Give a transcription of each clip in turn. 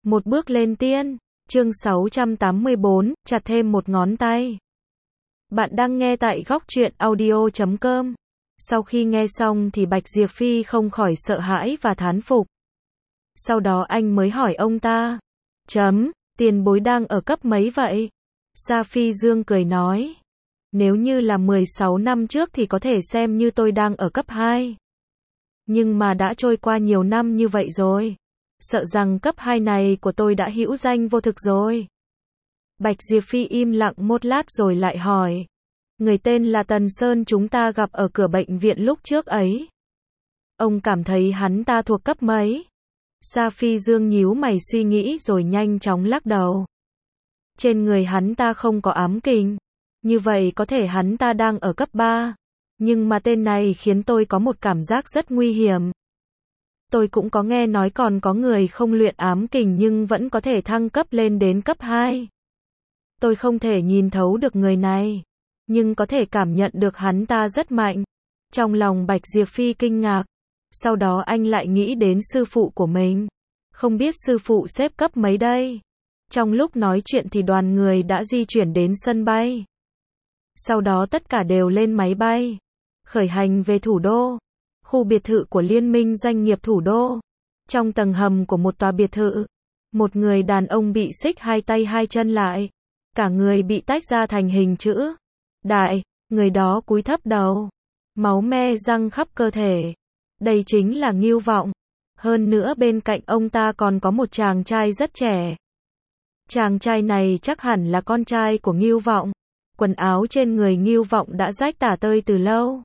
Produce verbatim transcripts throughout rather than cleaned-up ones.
Một bước lên tiên. Chương sáu trăm tám mươi bốn, chặt thêm một ngón tay. Bạn đang nghe tại góc truyện audio chấm com. Sau khi nghe xong thì Bạch Diệp Phi không khỏi sợ hãi và thán phục. Sau đó anh mới hỏi ông ta. Chấm, tiền bối đang ở cấp mấy vậy? Sa Phi Dương cười nói. Nếu như là mười sáu năm trước thì có thể xem như tôi đang ở cấp hai. Nhưng mà đã trôi qua nhiều năm như vậy rồi. Sợ rằng cấp hai này của tôi đã hữu danh vô thực rồi. Bạch Diệp Phi im lặng một lát rồi lại hỏi. Người tên là Tần Sơn chúng ta gặp ở cửa bệnh viện lúc trước ấy. Ông cảm thấy hắn ta thuộc cấp mấy? Sa Phi Dương nhíu mày suy nghĩ rồi nhanh chóng lắc đầu. Trên người hắn ta không có ám kình. Như vậy có thể hắn ta đang ở cấp ba. Nhưng mà tên này khiến tôi có một cảm giác rất nguy hiểm. Tôi cũng có nghe nói còn có người không luyện ám kình nhưng vẫn có thể thăng cấp lên đến cấp hai. Tôi không thể nhìn thấu được người này, nhưng có thể cảm nhận được hắn ta rất mạnh. Trong lòng Bạch Diệp Phi kinh ngạc. Sau đó anh lại nghĩ đến sư phụ của mình. Không biết sư phụ xếp cấp mấy đây? Trong lúc nói chuyện thì đoàn người đã di chuyển đến sân bay. Sau đó tất cả đều lên máy bay, khởi hành về thủ đô. Khu biệt thự của Liên minh doanh nghiệp thủ đô. Trong tầng hầm của một tòa biệt thự, một người đàn ông bị xích hai tay hai chân lại. Cả người bị tách ra thành hình chữ đại, người đó cúi thấp đầu. Máu me răng khắp cơ thể. Đây chính là Ngưu Vọng. Hơn nữa bên cạnh ông ta còn có một chàng trai rất trẻ. Chàng trai này chắc hẳn là con trai của Ngưu Vọng. Quần áo trên người Ngưu Vọng đã rách tả tơi từ lâu.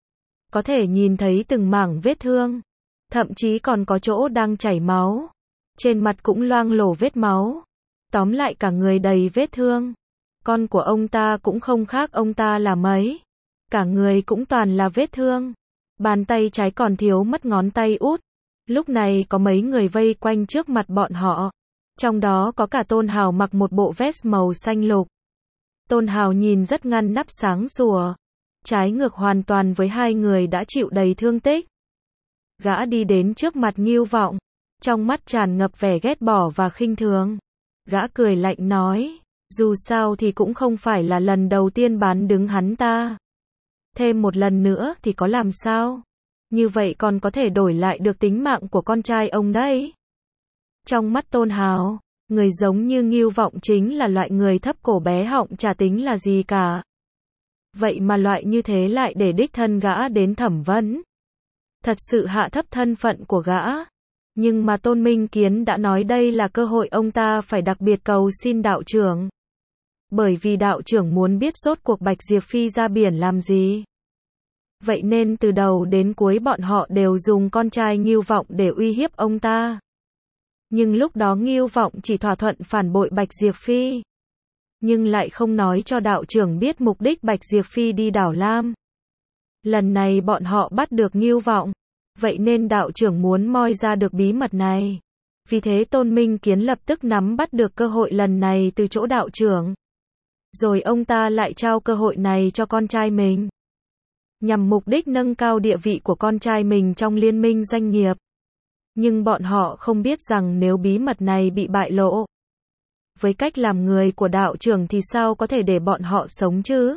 Có thể nhìn thấy từng mảng vết thương. Thậm chí còn có chỗ đang chảy máu. Trên mặt cũng loang lổ vết máu. Tóm lại cả người đầy vết thương. Con của ông ta cũng không khác ông ta là mấy. Cả người cũng toàn là vết thương. Bàn tay trái còn thiếu mất ngón tay út. Lúc này có mấy người vây quanh trước mặt bọn họ. Trong đó có cả Tôn Hào mặc một bộ vest màu xanh lục. Tôn Hào nhìn rất ngăn nắp sáng sủa. Trái ngược hoàn toàn với hai người đã chịu đầy thương tích. Gã đi đến trước mặt Ngưu Vọng. Trong mắt tràn ngập vẻ ghét bỏ và khinh thường. Gã cười lạnh nói. Dù sao thì cũng không phải là lần đầu tiên bán đứng hắn ta. Thêm một lần nữa thì có làm sao? Như vậy còn có thể đổi lại được tính mạng của con trai ông đấy. Trong mắt Tôn Hào, người giống như Ngưu Vọng chính là loại người thấp cổ bé họng chả tính là gì cả. Vậy mà loại như thế lại để đích thân gã đến thẩm vấn. Thật sự hạ thấp thân phận của gã. Nhưng mà Tôn Minh Kiến đã nói đây là cơ hội ông ta phải đặc biệt cầu xin đạo trưởng. Bởi vì đạo trưởng muốn biết rốt cuộc Bạch Diệp Phi ra biển làm gì. Vậy nên từ đầu đến cuối bọn họ đều dùng con trai Ngưu Vọng để uy hiếp ông ta. Nhưng lúc đó Ngưu Vọng chỉ thỏa thuận phản bội Bạch Diệp Phi. Nhưng lại không nói cho đạo trưởng biết mục đích Bạch Diệp Phi đi đảo Lam. Lần này bọn họ bắt được Ngưu Vọng. Vậy nên đạo trưởng muốn moi ra được bí mật này. Vì thế Tôn Minh Kiến lập tức nắm bắt được cơ hội lần này từ chỗ đạo trưởng. Rồi ông ta lại trao cơ hội này cho con trai mình. Nhằm mục đích nâng cao địa vị của con trai mình trong liên minh doanh nghiệp. Nhưng bọn họ không biết rằng nếu bí mật này bị bại lộ. Với cách làm người của đạo trưởng thì sao có thể để bọn họ sống chứ?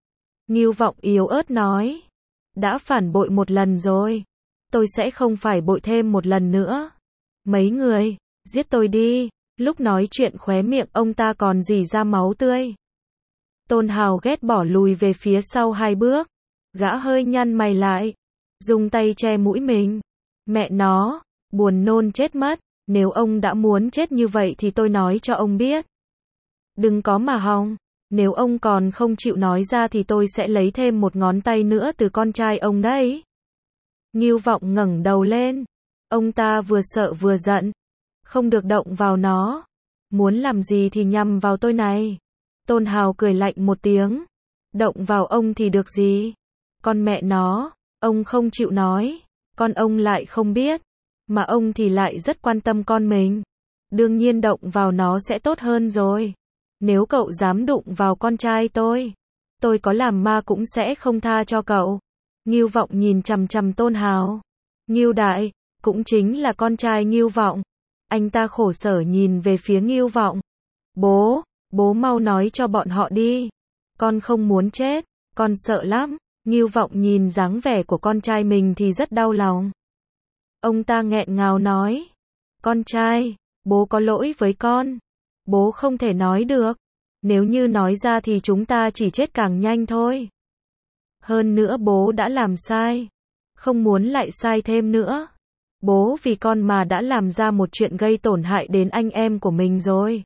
Ngưu Vọng yếu ớt nói. Đã phản bội một lần rồi. Tôi sẽ không phải bội thêm một lần nữa. Mấy người, giết tôi đi. Lúc nói chuyện khóe miệng ông ta còn rỉ ra máu tươi. Tôn Hào ghét bỏ lùi về phía sau hai bước. Gã hơi nhăn mày lại. Dùng tay che mũi mình. Mẹ nó, buồn nôn chết mất. Nếu ông đã muốn chết như vậy thì tôi nói cho ông biết. Đừng có mà hòng. Nếu ông còn không chịu nói ra thì tôi sẽ lấy thêm một ngón tay nữa từ con trai ông đấy. Ngưu Vọng ngẩng đầu lên. Ông ta vừa sợ vừa giận. Không được động vào nó. Muốn làm gì thì nhằm vào tôi này. Tôn Hào cười lạnh một tiếng. Động vào ông thì được gì? Con mẹ nó, ông không chịu nói. Con ông lại không biết. Mà ông thì lại rất quan tâm con mình. Đương nhiên động vào nó sẽ tốt hơn rồi. Nếu cậu dám đụng vào con trai tôi, tôi có làm ma cũng sẽ không tha cho cậu. Ngưu Vọng nhìn chằm chằm Tôn Hào. Ngưu Đại, cũng chính là con trai Ngưu Vọng. Anh ta khổ sở nhìn về phía Ngưu Vọng. Bố, bố mau nói cho bọn họ đi. Con không muốn chết, con sợ lắm. Ngưu Vọng nhìn dáng vẻ của con trai mình thì rất đau lòng. Ông ta nghẹn ngào nói. Con trai, bố có lỗi với con. Bố không thể nói được. Nếu như nói ra thì chúng ta chỉ chết càng nhanh thôi. Hơn nữa bố đã làm sai. Không muốn lại sai thêm nữa. Bố vì con mà đã làm ra một chuyện gây tổn hại đến anh em của mình rồi.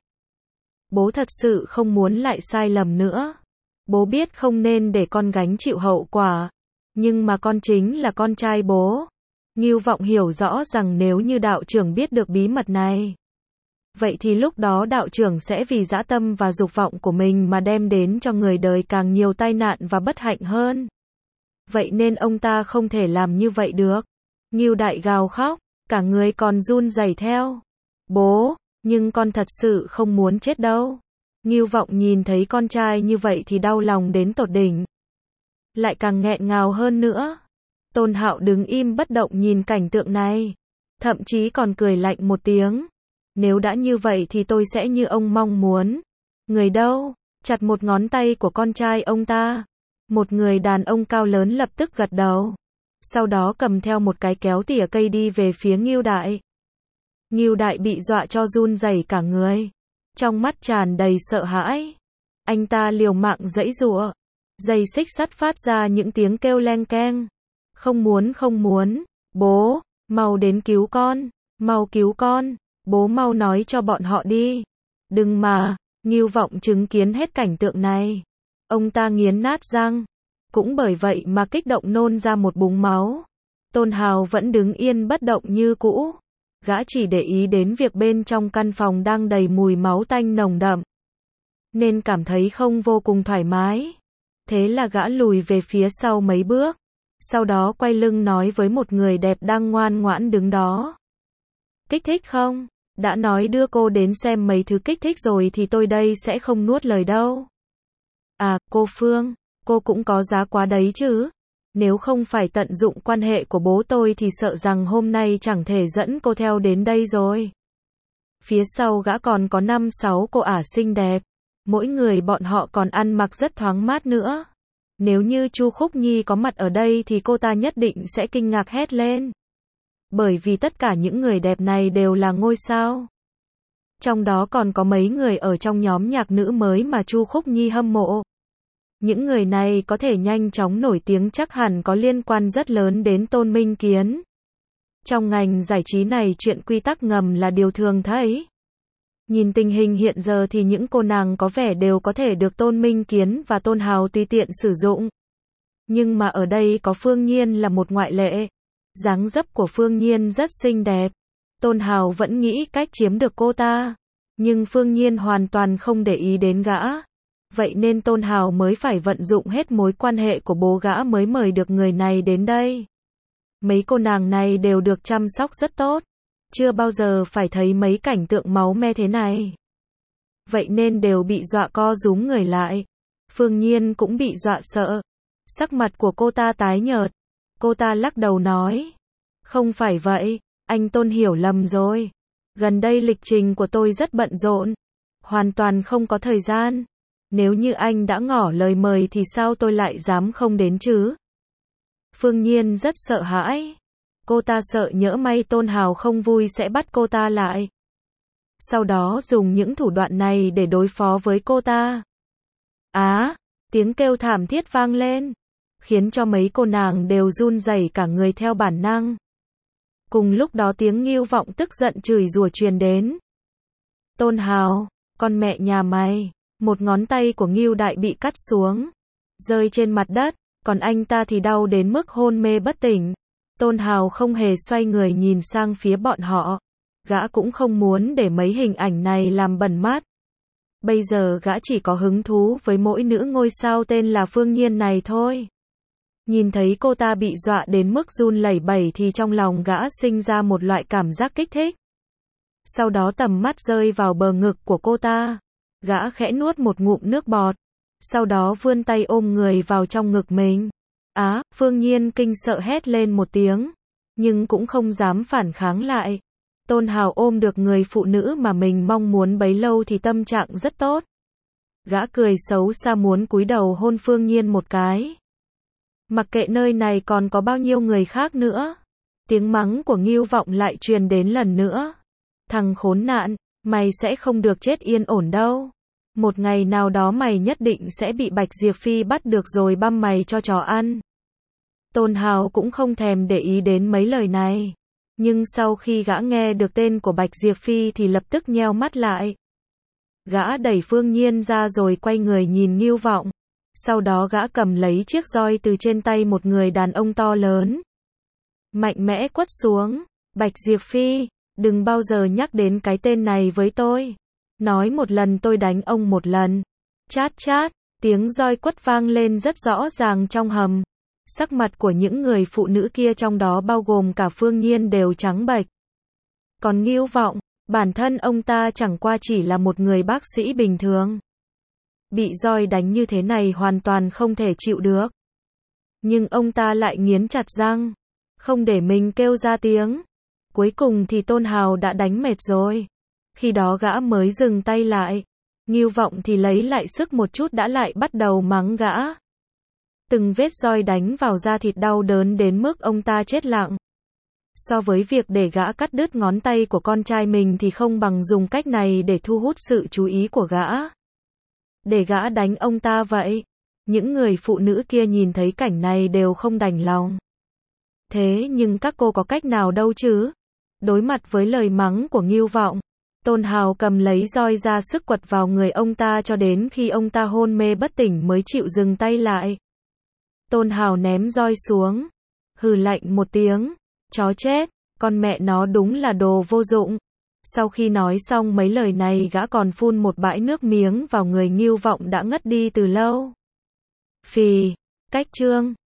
Bố thật sự không muốn lại sai lầm nữa. Bố biết không nên để con gánh chịu hậu quả. Nhưng mà con chính là con trai bố. Ngưu Vọng hiểu rõ rằng nếu như đạo trưởng biết được bí mật này, vậy thì lúc đó đạo trưởng sẽ vì dã tâm và dục vọng của mình mà đem đến cho người đời càng nhiều tai nạn và bất hạnh hơn. Vậy nên ông ta không thể làm như vậy được. Ngưu Đại gào khóc, cả người còn run rẩy theo. Bố, nhưng con thật sự không muốn chết đâu. Ngưu Vọng nhìn thấy con trai như vậy thì đau lòng đến tột đỉnh. Lại càng nghẹn ngào hơn nữa. Tôn Hạo đứng im bất động nhìn cảnh tượng này. Thậm chí còn cười lạnh một tiếng. Nếu đã như vậy thì tôi sẽ như ông mong muốn. Người đâu? Chặt một ngón tay của con trai ông ta. Một người đàn ông cao lớn lập tức gật đầu. Sau đó cầm theo một cái kéo tỉa cây đi về phía Ngưu Đại. Ngưu Đại bị dọa cho run rẩy cả người. Trong mắt tràn đầy sợ hãi. Anh ta liều mạng giãy giụa. Dây xích sắt phát ra những tiếng kêu leng keng. Không muốn không muốn. Bố, mau đến cứu con. Mau cứu con. Bố mau nói cho bọn họ đi. Đừng mà. Ngưu Vọng chứng kiến hết cảnh tượng này. Ông ta nghiến nát răng. Cũng bởi vậy mà kích động nôn ra một búng máu. Tôn Hào vẫn đứng yên bất động như cũ. Gã chỉ để ý đến việc bên trong căn phòng đang đầy mùi máu tanh nồng đậm. Nên cảm thấy không vô cùng thoải mái. Thế là gã lùi về phía sau mấy bước. Sau đó quay lưng nói với một người đẹp đang ngoan ngoãn đứng đó. Kích thích không? Đã nói đưa cô đến xem mấy thứ kích thích rồi thì tôi đây sẽ không nuốt lời đâu. À, cô Phương, cô cũng có giá quá đấy chứ. Nếu không phải tận dụng quan hệ của bố tôi thì sợ rằng hôm nay chẳng thể dẫn cô theo đến đây rồi. Phía sau gã còn có năm sáu cô ả xinh đẹp. Mỗi người bọn họ còn ăn mặc rất thoáng mát nữa. Nếu như Chu Khúc Nhi có mặt ở đây thì cô ta nhất định sẽ kinh ngạc hét lên. Bởi vì tất cả những người đẹp này đều là ngôi sao. Trong đó còn có mấy người ở trong nhóm nhạc nữ mới mà Chu Khúc Nhi hâm mộ. Những người này có thể nhanh chóng nổi tiếng chắc hẳn có liên quan rất lớn đến Tôn Minh Kiến. Trong ngành giải trí này chuyện quy tắc ngầm là điều thường thấy. Nhìn tình hình hiện giờ thì những cô nàng có vẻ đều có thể được Tôn Minh Kiến và Tôn Hào tùy tiện sử dụng. Nhưng mà ở đây có Phương Nhiên là một ngoại lệ. Dáng dấp của Phương Nhiên rất xinh đẹp. Tôn Hào vẫn nghĩ cách chiếm được cô ta. Nhưng Phương Nhiên hoàn toàn không để ý đến gã. Vậy nên Tôn Hào mới phải vận dụng hết mối quan hệ của bố gã mới mời được người này đến đây. Mấy cô nàng này đều được chăm sóc rất tốt. Chưa bao giờ phải thấy mấy cảnh tượng máu me thế này. Vậy nên đều bị dọa co rúm người lại. Phương Nhiên cũng bị dọa sợ. Sắc mặt của cô ta tái nhợt. Cô ta lắc đầu nói. Không phải vậy, anh Tôn hiểu lầm rồi. Gần đây lịch trình của tôi rất bận rộn. Hoàn toàn không có thời gian. Nếu như anh đã ngỏ lời mời thì sao tôi lại dám không đến chứ? Phương Nhiên rất sợ hãi. Cô ta sợ nhỡ may Tôn Hào không vui sẽ bắt cô ta lại. Sau đó dùng những thủ đoạn này để đối phó với cô ta. Á, tiếng kêu thảm thiết vang lên. Khiến cho mấy cô nàng đều run rẩy cả người theo bản năng. Cùng lúc đó tiếng Ngưu Vọng tức giận chửi rủa truyền đến. Tôn Hào, con mẹ nhà mày. Một ngón tay của Ngưu Đại bị cắt xuống. Rơi trên mặt đất. Còn anh ta thì đau đến mức hôn mê bất tỉnh. Tôn Hào không hề xoay người nhìn sang phía bọn họ. Gã cũng không muốn để mấy hình ảnh này làm bẩn mắt. Bây giờ gã chỉ có hứng thú với mỗi nữ ngôi sao tên là Phương Nhiên này thôi. Nhìn thấy cô ta bị dọa đến mức run lẩy bẩy thì trong lòng gã sinh ra một loại cảm giác kích thích. Sau đó tầm mắt rơi vào bờ ngực của cô ta. Gã khẽ nuốt một ngụm nước bọt. Sau đó vươn tay ôm người vào trong ngực mình. Á, Phương Nhiên kinh sợ hét lên một tiếng. Nhưng cũng không dám phản kháng lại. Tôn Hào ôm được người phụ nữ mà mình mong muốn bấy lâu thì tâm trạng rất tốt. Gã cười xấu xa muốn cúi đầu hôn Phương Nhiên một cái. Mặc kệ nơi này còn có bao nhiêu người khác nữa. Tiếng mắng của Ngưu Vọng lại truyền đến lần nữa. Thằng khốn nạn, mày sẽ không được chết yên ổn đâu. Một ngày nào đó mày nhất định sẽ bị Bạch Diệp Phi bắt được rồi băm mày cho chó ăn. Tôn Hào cũng không thèm để ý đến mấy lời này. Nhưng sau khi gã nghe được tên của Bạch Diệp Phi thì lập tức nheo mắt lại. Gã đẩy Phương Nhiên ra rồi quay người nhìn Ngưu Vọng. Sau đó gã cầm lấy chiếc roi từ trên tay một người đàn ông to lớn. Mạnh mẽ quất xuống. Bạch Diệp Phi, đừng bao giờ nhắc đến cái tên này với tôi. Nói một lần tôi đánh ông một lần. Chát chát, tiếng roi quất vang lên rất rõ ràng trong hầm. Sắc mặt của những người phụ nữ kia trong đó bao gồm cả Phương Nhiên đều trắng bệch. Còn Ngưu Vọng, bản thân ông ta chẳng qua chỉ là một người bác sĩ bình thường. Bị roi đánh như thế này hoàn toàn không thể chịu được. Nhưng ông ta lại nghiến chặt răng, không để mình kêu ra tiếng. Cuối cùng thì Tôn Hào đã đánh mệt rồi. Khi đó gã mới dừng tay lại. Ngưu Vọng thì lấy lại sức một chút đã lại bắt đầu mắng gã. Từng vết roi đánh vào da thịt đau đớn đến mức ông ta chết lặng. So với việc để gã cắt đứt ngón tay của con trai mình thì không bằng dùng cách này để thu hút sự chú ý của gã. Để gã đánh ông ta vậy. Những người phụ nữ kia nhìn thấy cảnh này đều không đành lòng. Thế nhưng các cô có cách nào đâu chứ? Đối mặt với lời mắng của Ngưu Vọng, Tôn Hào cầm lấy roi ra sức quật vào người ông ta cho đến khi ông ta hôn mê bất tỉnh mới chịu dừng tay lại. Tôn Hào ném roi xuống, hừ lạnh một tiếng, chó chết, con mẹ nó đúng là đồ vô dụng. Sau khi nói xong mấy lời này gã còn phun một bãi nước miếng vào người Ngưu Vọng đã ngất đi từ lâu. Phì, cách chương